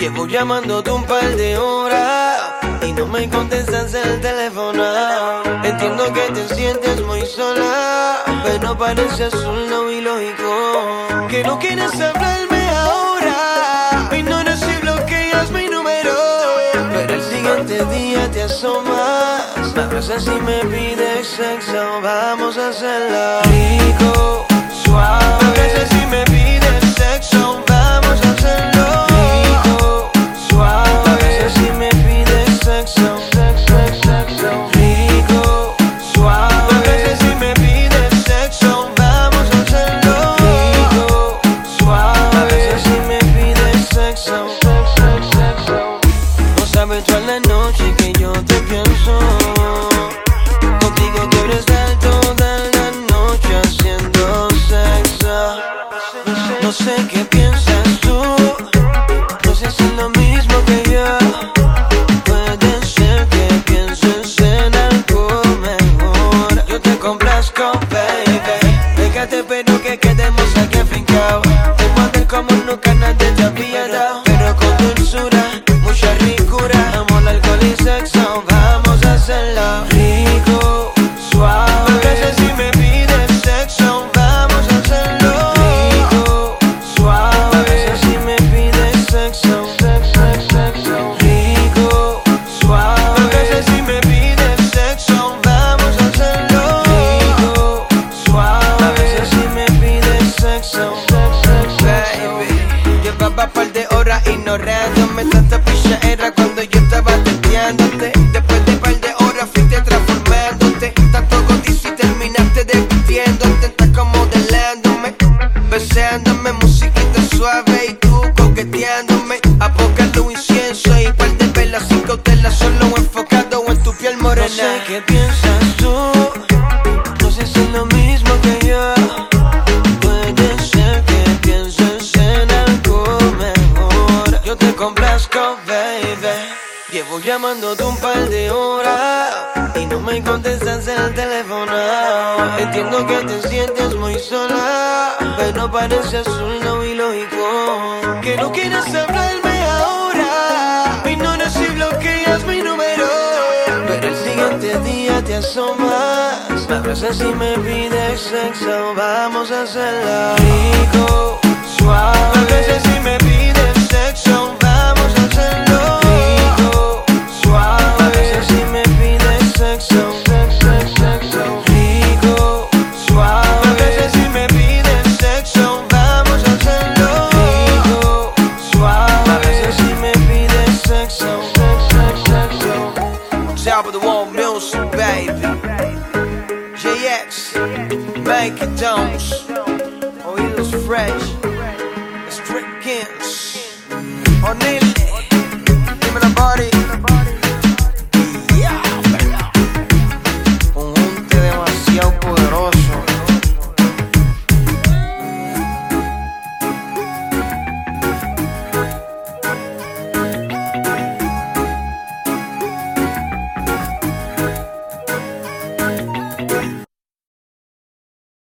Llevo llamándote un par de horas y no me contestas el teléfono. Entiendo que te sientes muy sola, pero parece azul ilógico que no quieres hablarme ahora. Ignoras y bloqueas mi número, pero el siguiente día te asomas, me abrazas y me pides sexo. Vamos a hacerlo rico, suave. Me abrazas y me pides sexo. Vamos a hacerlo rico, suave. Me abrazas y me pides sexo. Rico, suave. Me abrazas y me pides sexo. Vamos a hacerlo rico, suave. Me abrazas y me pides sexo. No sabes toda la noche que yo te pienso. Contigo quiero estar toda la noche haciendo sexo. No sé qué piensas tú, no sé si es lo mismo que yo. Puede ser que pienses en algo mejor. Yo te complazco, baby. Déjate pero que quedemos aquí afincados. Te mueves como nunca nadie te había dado, pero con dulzura, mucha ricura. Amor, alcohol y sexo, vamos a hacerlo rico, suave. Me besas y me pides sexo, vamos a hacerlo rico, suave. Me besas y me pides sexo, rico, suave. Me besas y me pides sexo, vamos a hacerlo rico, suave. Me besas y me pides sexo, baby. Llevaba par de horas ignorándome, tanta pichadera cuando yo estaba testeándote. Después de par de horas fuiste transformándote, tanto codicio y terminaste despidiéndote. Estás como modelándome, besándome, musiquita suave y tú coqueteándome. Apocando incienso y par de velas sin cautela, solo enfocado en tu piel morena. No sé qué piensas tú, no sé si es lo mismo que yo. Puede ser que pienses en algo mejor. Yo te complazco, baby. Llevo llamándote un par de horas y no me contestas el teléfono. Entiendo que te sientes muy sola, pero parece azul ilógico que no quieras hablarme ahora. Ignoras y bloqueas mi número, pero el siguiente día te asomas, me abrazas y me pides sexo. Vamos a hacerlo rico, suave. Me besas y me pides sexo. Vamos a hacerlo rico, suave. Me besas y me pides sexo. Rico, suave. Me besas y me pides sexo. Vamos a hacerlo rico, suave. Me besas y me pides sexo. Top of the world music, baby. JX, Mike Jones, Oídos Fresh, Street King.